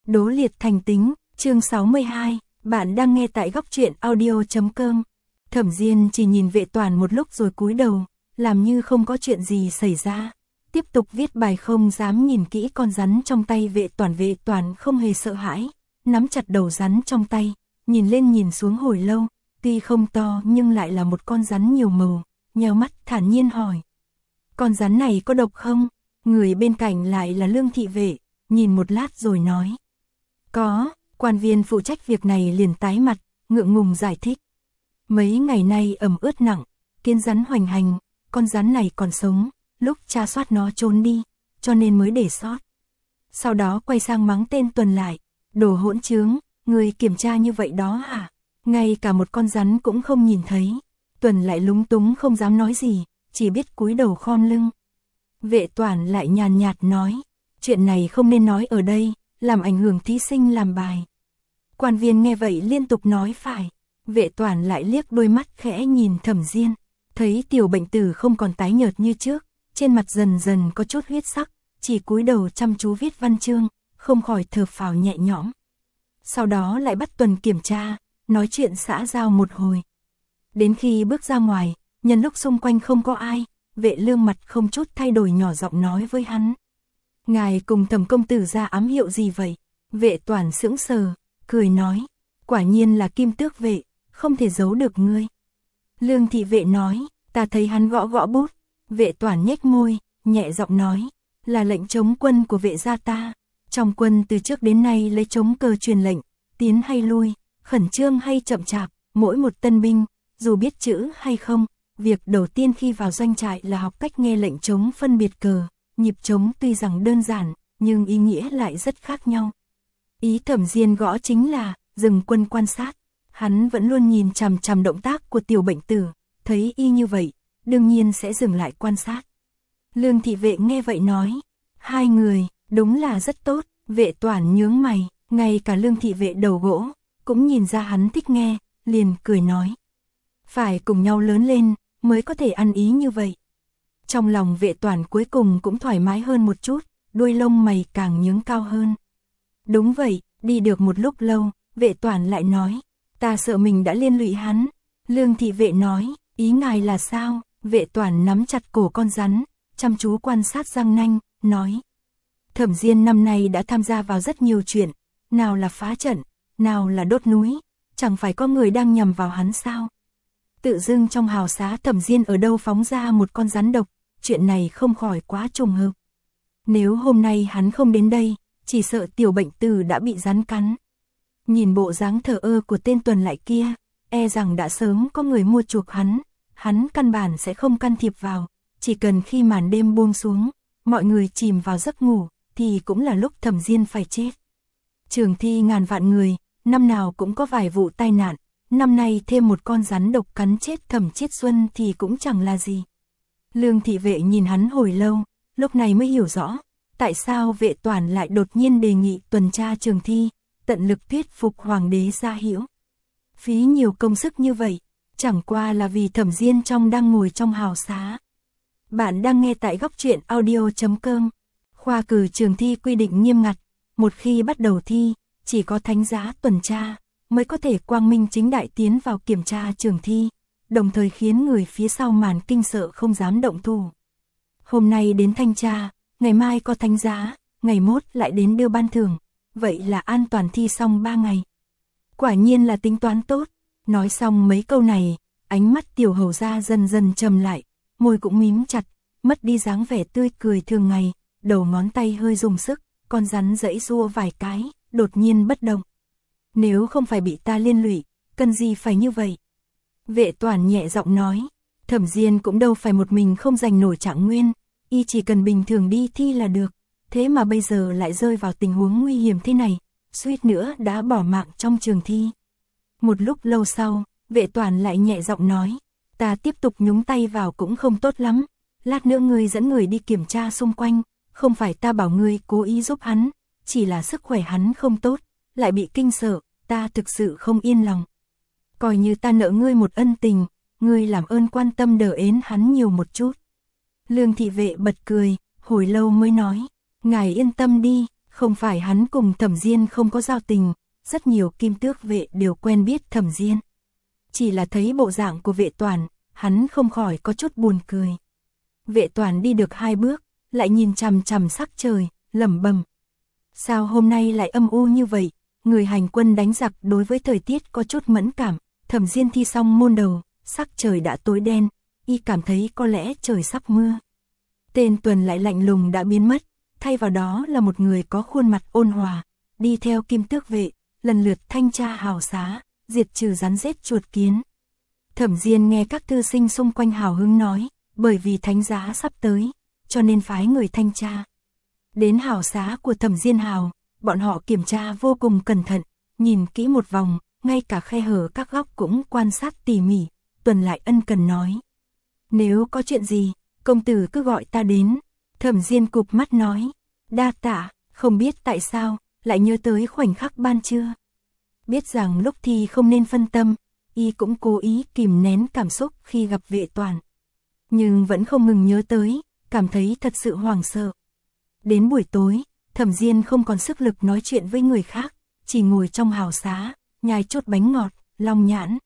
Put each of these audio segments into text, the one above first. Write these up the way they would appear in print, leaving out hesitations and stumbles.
Đố liệt thành tính, chương 62, bạn đang nghe tại góc truyện audio.com. Thẩm Diên chỉ nhìn Vệ Toản một lúc rồi cúi đầu, làm như không có chuyện gì xảy ra. Tiếp tục viết bài không dám nhìn kỹ con rắn trong tay Vệ Toản không hề sợ hãi, nắm chặt đầu rắn trong tay, nhìn lên nhìn xuống hồi lâu, tuy không to nhưng lại là một con rắn nhiều màu, nheo mắt thản nhiên hỏi. Con rắn này có độc không? Người bên cạnh lại là Lương thị vệ, nhìn một lát rồi nói. Có, quan viên phụ trách việc này liền tái mặt, ngượng ngùng giải thích. Mấy ngày nay ẩm ướt nặng, kiến rắn hoành hành, con rắn này còn sống, lúc tra soát nó trốn đi, cho nên mới để sót. Sau đó quay sang mắng tên Tuần lại, đồ hỗn trướng, người kiểm tra như vậy đó hả? Ngay cả một con rắn cũng không nhìn thấy. Tuần lại lúng túng không dám nói gì, chỉ biết cúi đầu khom lưng. Vệ Toản lại nhàn nhạt nói, chuyện này không nên nói ở đây, làm ảnh hưởng thí sinh làm bài. Quan viên nghe vậy liên tục nói phải. Vệ Toản lại liếc đôi mắt khẽ nhìn Thẩm Diên, thấy tiểu bệnh tử không còn tái nhợt như trước, trên mặt dần dần có chút huyết sắc, chỉ cúi đầu chăm chú viết văn chương, không khỏi thở phào nhẹ nhõm. Sau đó lại bắt Tuần kiểm tra, nói chuyện xã giao một hồi. Đến khi bước ra ngoài, nhân lúc xung quanh không có ai, Vệ Lương mặt không chút thay đổi nhỏ giọng nói với hắn. Ngài cùng Thẩm công tử ra ám hiệu gì vậy? Vệ Toản sững sờ, cười nói, quả nhiên là Kim Tước vệ, không thể giấu được ngươi. Lương thị vệ nói, ta thấy hắn gõ gõ bút. Vệ Toản nhếch môi, nhẹ giọng nói, là lệnh chống quân của vệ gia ta. Trong quân từ trước đến nay lấy chống cờ truyền lệnh, tiến hay lui, khẩn trương hay chậm chạp, mỗi một tân binh, dù biết chữ hay không, việc đầu tiên khi vào doanh trại là học cách nghe lệnh chống phân biệt cờ. Nhịp trống tuy rằng đơn giản, nhưng ý nghĩa lại rất khác nhau. Ý Thẩm Diên gõ chính là dừng quân quan sát. Hắn vẫn luôn nhìn chằm chằm động tác của tiểu bệnh tử, thấy y như vậy, đương nhiên sẽ dừng lại quan sát. Lương thị vệ nghe vậy nói, hai người, đúng là rất tốt. Vệ Toản nhướng mày, ngay cả Lương thị vệ đầu gỗ, cũng nhìn ra hắn thích nghe, liền cười nói. Phải cùng nhau lớn lên, mới có thể ăn ý như vậy. Trong lòng Vệ Toản cuối cùng cũng thoải mái hơn một chút, đuôi lông mày càng nhướng cao hơn. Đúng vậy, đi được một lúc lâu, Vệ Toản lại nói, ta sợ mình đã liên lụy hắn. Lương thị vệ nói, ý ngài là sao? Vệ Toản nắm chặt cổ con rắn, chăm chú quan sát răng nanh, nói. Thẩm Diên năm nay đã tham gia vào rất nhiều chuyện, nào là phá trận, nào là đốt núi, chẳng phải có người đang nhằm vào hắn sao? Tự dưng trong hào xá Thẩm Diên ở đâu phóng ra một con rắn độc, chuyện này không khỏi quá trùng hợp. Nếu hôm nay hắn không đến đây, chỉ sợ tiểu bệnh tử đã bị rắn cắn. Nhìn bộ dáng thờ ơ của tên Tuần lại kia, e rằng đã sớm có người mua chuộc hắn căn bản sẽ không can thiệp vào, chỉ cần khi màn đêm buông xuống, mọi người chìm vào giấc ngủ, thì cũng là lúc Thẩm Diên phải chết. Trường thi ngàn vạn người, năm nào cũng có vài vụ tai nạn, năm nay thêm một con rắn độc cắn chết Thẩm Chiết Xuân thì cũng chẳng là gì. Lương thị vệ nhìn hắn hồi lâu, lúc này mới hiểu rõ, tại sao Vệ Toản lại đột nhiên đề nghị tuần tra trường thi, tận lực thuyết phục hoàng đế gia hiểu. Phí nhiều công sức như vậy, chẳng qua là vì Thẩm Diên đang ngồi trong hào xá. Bạn đang nghe tại góc truyện audio.com. Khoa cử trường thi quy định nghiêm ngặt, một khi bắt đầu thi, chỉ có thánh giá tuần tra mới có thể quang minh chính đại tiến vào kiểm tra trường thi, đồng thời khiến người phía sau màn kinh sợ không dám động thủ. Hôm nay đến thanh tra, ngày mai có thánh giá, ngày mốt lại đến đưa ban thưởng, vậy là an toàn thi xong 3 ngày. Quả nhiên là tính toán tốt. Nói xong mấy câu này, ánh mắt tiểu hầu gia dần dần trầm lại, môi cũng mím chặt, mất đi dáng vẻ tươi cười thường ngày, đầu ngón tay hơi dùng sức, con rắn giãy giụa vài cái, đột nhiên bất động. Nếu không phải bị ta liên lụy, cần gì phải như vậy? Vệ Toản nhẹ giọng nói, Thẩm Diên cũng đâu phải một mình không giành nổi trạng nguyên, y chỉ cần bình thường đi thi là được, thế mà bây giờ lại rơi vào tình huống nguy hiểm thế này, suýt nữa đã bỏ mạng trong trường thi. Một lúc lâu sau, Vệ Toản lại nhẹ giọng nói, ta tiếp tục nhúng tay vào cũng không tốt lắm, lát nữa ngươi dẫn người đi kiểm tra xung quanh, không phải ta bảo ngươi cố ý giúp hắn, chỉ là sức khỏe hắn không tốt, lại bị kinh sợ, ta thực sự không yên lòng. Coi như ta nợ ngươi một ân tình, ngươi làm ơn quan tâm đỡ ến hắn nhiều một chút. Lương thị vệ bật cười, hồi lâu mới nói, ngài yên tâm đi, Không phải hắn cùng Thẩm Diên không có giao tình, rất nhiều kim tước vệ đều quen biết Thẩm Diên. Chỉ là thấy bộ dạng của Vệ Toàn, hắn không khỏi có chút buồn cười. Vệ Toàn đi được 2 bước, lại nhìn chằm chằm sắc trời, lẩm bẩm. Sao hôm nay lại âm u như vậy? Người hành quân đánh giặc đối với thời tiết có chút mẫn cảm. Thẩm Diên thi xong môn đầu, sắc trời đã tối đen, y cảm thấy có lẽ trời sắp mưa. Tên Tuần lại lạnh lùng đã biến mất, thay vào đó là một người có khuôn mặt ôn hòa, đi theo kim tước vệ, lần lượt thanh tra hào xá, diệt trừ rắn rết chuột kiến. Thẩm Diên nghe các thư sinh xung quanh hào hứng nói, bởi vì thánh giá sắp tới, cho nên phái người thanh tra. Đến hào xá của Thẩm Diên hào, bọn họ kiểm tra vô cùng cẩn thận, nhìn kỹ một vòng, ngay cả khe hở các góc cũng quan sát tỉ mỉ. Tuần lại ân cần nói, nếu có chuyện gì, công tử cứ gọi ta đến. Thẩm Diên cụp mắt nói, đa tạ. Không biết tại sao, lại nhớ tới khoảnh khắc ban trưa. Biết rằng lúc thi không nên phân tâm, y cũng cố ý kìm nén cảm xúc khi gặp Vệ Toàn. Nhưng vẫn không ngừng nhớ tới, cảm thấy thật sự hoảng sợ. Đến buổi tối, Thẩm Diên không còn sức lực nói chuyện với người khác, chỉ ngồi trong hào xá, nhai chốt bánh ngọt, long nhãn.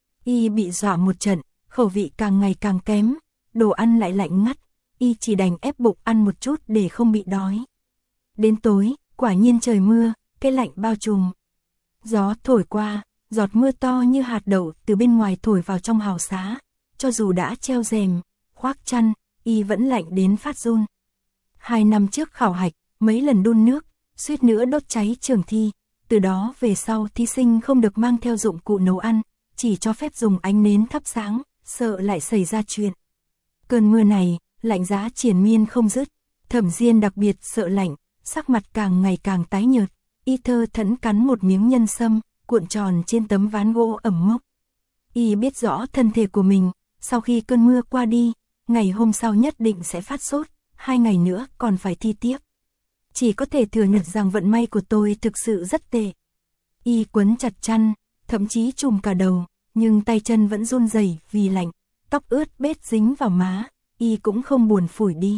Y bị dọa một trận, khẩu vị càng ngày càng kém, đồ ăn lại lạnh ngắt, y chỉ đành ép bụng ăn một chút để không bị đói. Đến tối, quả nhiên trời mưa, cái lạnh bao trùm. Gió thổi qua, giọt mưa to như hạt đậu từ bên ngoài thổi vào trong hào xá, cho dù đã treo rèm, khoác chăn, y vẫn lạnh đến phát run. 2 năm trước khảo hạch, mấy lần đun nước, suýt nữa đốt cháy trường thi, từ đó về sau thí sinh không được mang theo dụng cụ nấu ăn, chỉ cho phép dùng ánh nến thắp sáng, sợ lại xảy ra chuyện. Cơn mưa này, lạnh giá triền miên không dứt, Thẩm Diên đặc biệt sợ lạnh, sắc mặt càng ngày càng tái nhợt, y thơ thẫn cắn một miếng nhân sâm, cuộn tròn trên tấm ván gỗ ẩm mốc. Y biết rõ thân thể của mình, sau khi cơn mưa qua đi, ngày hôm sau nhất định sẽ phát sốt, 2 ngày nữa còn phải thi tiếp. Chỉ có thể thừa nhận rằng vận may của tôi thực sự rất tệ. Y quấn chặt chăn, thậm chí trùm cả đầu, nhưng tay chân vẫn run rẩy vì lạnh, tóc ướt bết dính vào má, y cũng không buồn phủi đi.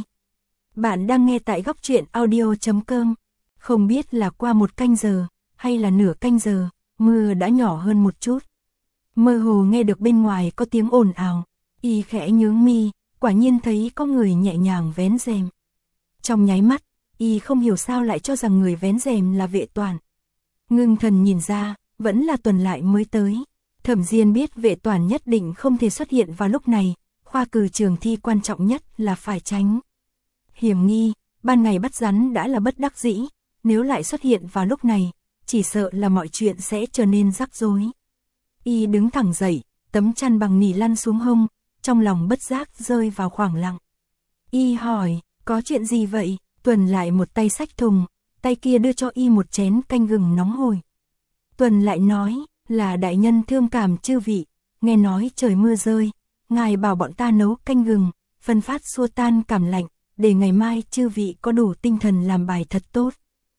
Bạn đang nghe tại góc truyện audio.com. Không biết là qua 1 canh giờ, hay là nửa canh giờ, mưa đã nhỏ hơn một chút. Mơ hồ nghe được bên ngoài có tiếng ồn ào, y khẽ nhướng mi, quả nhiên thấy có người nhẹ nhàng vén rèm. Trong nháy mắt, y không hiểu sao lại cho rằng người vén rèm là Vệ Toàn. Ngưng thần nhìn ra, vẫn là Tuần lại mới tới. Thẩm Diên biết Vệ Toàn nhất định không thể xuất hiện vào lúc này, khoa cử trường thi quan trọng nhất là phải tránh hiểm nghi, ban ngày bắt rắn đã là bất đắc dĩ, nếu lại xuất hiện vào lúc này, chỉ sợ là mọi chuyện sẽ trở nên rắc rối. Y đứng thẳng dậy, tấm chăn bằng nỉ lăn xuống hông, trong lòng bất giác rơi vào khoảng lặng. Y hỏi, có chuyện gì vậy? Tuần lại một tay xách thùng, tay kia đưa cho y một chén canh gừng nóng hổi. Tuần lại nói, là đại nhân thương cảm chư vị, nghe nói trời mưa rơi, ngài bảo bọn ta nấu canh gừng, phân phát xua tan cảm lạnh, để ngày mai chư vị có đủ tinh thần làm bài thật tốt.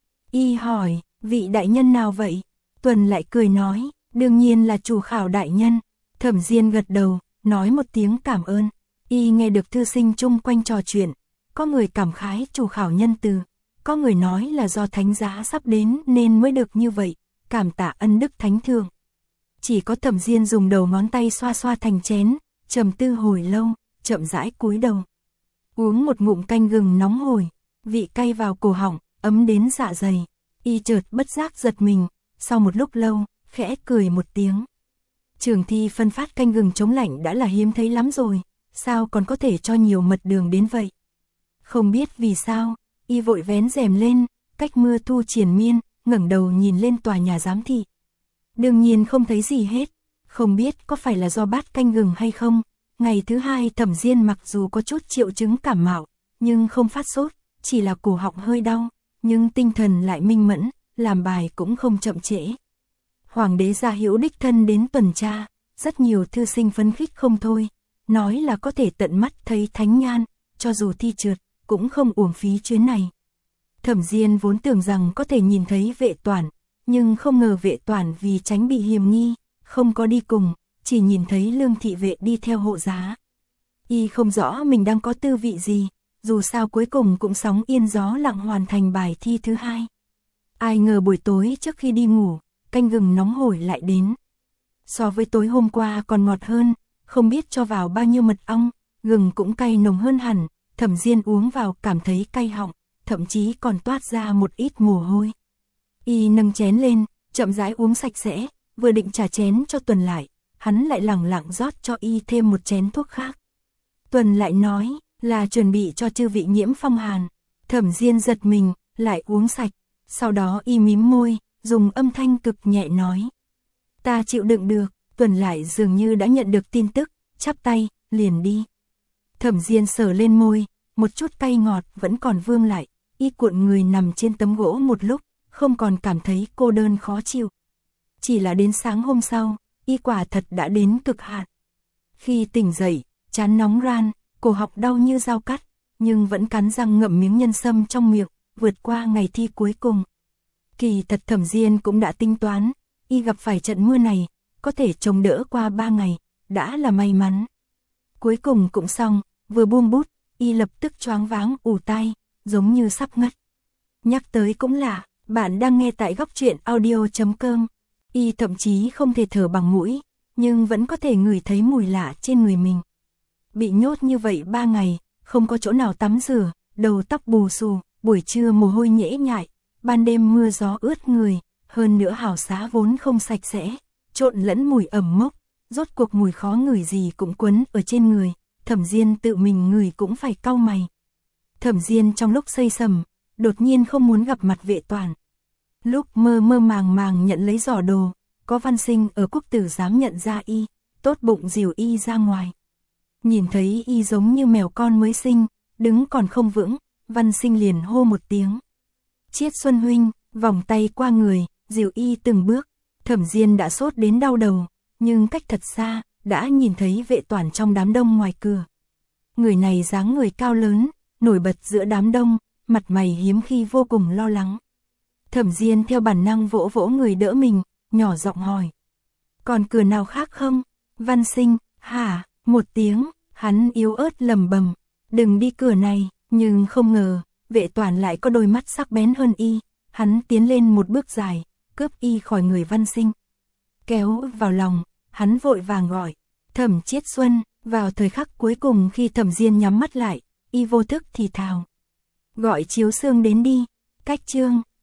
Y hỏi, vị đại nhân nào vậy? Tuần lại cười nói, đương nhiên là chủ khảo đại nhân. Thẩm Diên gật đầu, nói một tiếng cảm ơn. Y nghe được thư sinh chung quanh trò chuyện, có người cảm khái chủ khảo nhân từ, có người nói là do thánh giá sắp đến nên mới được như vậy, cảm tạ ân đức thánh thượng. Chỉ có Thẩm Diên dùng đầu ngón tay xoa xoa thành chén, trầm tư hồi lâu, chậm rãi cúi đầu. Uống một ngụm canh gừng nóng hổi, vị cay vào cổ họng, ấm đến dạ dày. Y chợt bất giác giật mình, sau một lúc lâu, khẽ cười một tiếng. Trường thi phân phát canh gừng chống lạnh đã là hiếm thấy lắm rồi, sao còn có thể cho nhiều mật đường đến vậy? Không biết vì sao, y vội vén rèm lên, cách mưa thu triền miên, ngẩng đầu nhìn lên tòa nhà giám thị. Đương nhiên không thấy gì hết, không biết có phải là do bát canh gừng hay không. Ngày thứ 2 Thẩm Diên mặc dù có chút triệu chứng cảm mạo, nhưng không phát sốt, chỉ là cổ họng hơi đau, nhưng tinh thần lại minh mẫn, làm bài cũng không chậm trễ. Hoàng đế Gia Hữu đích thân đến tuần tra, rất nhiều thư sinh phấn khích không thôi, nói là có thể tận mắt thấy thánh nhan, cho dù thi trượt, cũng không uổng phí chuyến này. Thẩm Diên vốn tưởng rằng có thể nhìn thấy Vệ Toàn, nhưng không ngờ Vệ Toàn vì tránh bị hiềm nghi, không có đi cùng, chỉ nhìn thấy Lương thị vệ đi theo hộ giá. Y không rõ mình đang có tư vị gì, dù sao cuối cùng cũng sóng yên gió lặng hoàn thành bài thi thứ 2, Ai ngờ buổi tối trước khi đi ngủ, canh gừng nóng hổi lại đến. So với tối hôm qua còn ngọt hơn, không biết cho vào bao nhiêu mật ong, gừng cũng cay nồng hơn hẳn, Thẩm Diên uống vào cảm thấy cay họng, thậm chí còn toát ra một ít mồ hôi. Y nâng chén lên, chậm rãi uống sạch sẽ, vừa định trả chén cho Tuần Lại, hắn lại lẳng lặng rót cho Y thêm một chén thuốc khác. Tuần Lại nói, là chuẩn bị cho chư vị nhiễm phong hàn. Thẩm Diên giật mình, lại uống sạch, sau đó Y mím môi, dùng âm thanh cực nhẹ nói. Ta chịu đựng được. Tuần Lại dường như đã nhận được tin tức, chắp tay, liền đi. Thẩm Diên sờ lên môi, một chút cay ngọt vẫn còn vương lại, Y cuộn người nằm trên tấm gỗ một lúc, không còn cảm thấy cô đơn khó chịu. Chỉ là đến sáng hôm sau, Y quả thật đã đến cực hạn. Khi tỉnh dậy, trán nóng ran, cổ họng đau như dao cắt, nhưng vẫn cắn răng ngậm miếng nhân sâm trong miệng, vượt qua ngày thi cuối cùng. Kỳ thật Thẩm Diên cũng đã tính toán, Y gặp phải trận mưa này, có thể chống đỡ qua 3 ngày, đã là may mắn. Cuối cùng cũng xong, vừa buông bút, Y lập tức choáng váng ù tai, giống như sắp ngất. Nhắc tới cũng lạ, bạn đang nghe tại góc truyện audio.com. Y thậm chí không thể thở bằng mũi, nhưng vẫn có thể ngửi thấy mùi lạ trên người mình. Bị nhốt như vậy 3 ngày, không có chỗ nào tắm rửa, đầu tóc bù xù, buổi trưa mồ hôi nhễ nhại, ban đêm mưa gió ướt người, hơn nữa hào xá vốn không sạch sẽ, trộn lẫn mùi ẩm mốc, rốt cuộc mùi khó ngửi gì cũng quấn ở trên người, Thẩm Diên tự mình ngửi cũng phải cau mày. Thẩm Diên trong lúc say sầm, đột nhiên không muốn gặp mặt Vệ Toàn. Lúc mơ mơ màng màng nhận lấy giỏ đồ, có Văn Sinh ở Quốc Tử Giám nhận ra Y, tốt bụng dìu Y ra ngoài. Nhìn thấy Y giống như mèo con mới sinh, đứng còn không vững, Văn Sinh liền hô một tiếng. Chiết Xuân huynh, vòng tay qua người, dìu Y từng bước. Thẩm Diên đã sốt đến đau đầu, nhưng cách thật xa, đã nhìn thấy Vệ Toàn trong đám đông ngoài cửa. Người này dáng người cao lớn, nổi bật giữa đám đông, mặt mày hiếm khi vô cùng lo lắng. Thẩm Diên theo bản năng vỗ vỗ người đỡ mình, nhỏ giọng hỏi. Còn cửa nào khác không? Văn Sinh, hả? Một tiếng, hắn yếu ớt lẩm bẩm, đừng đi cửa này, nhưng không ngờ, Vệ Toàn lại có đôi mắt sắc bén hơn Y, hắn tiến lên một bước dài, cướp Y khỏi người Văn Sinh. Kéo vào lòng, hắn vội vàng gọi, Thẩm Chiết Xuân. Vào thời khắc cuối cùng khi Thẩm Diên nhắm mắt lại, Y vô thức thì thào. Gọi Chiếu Sương đến đi. Cách chương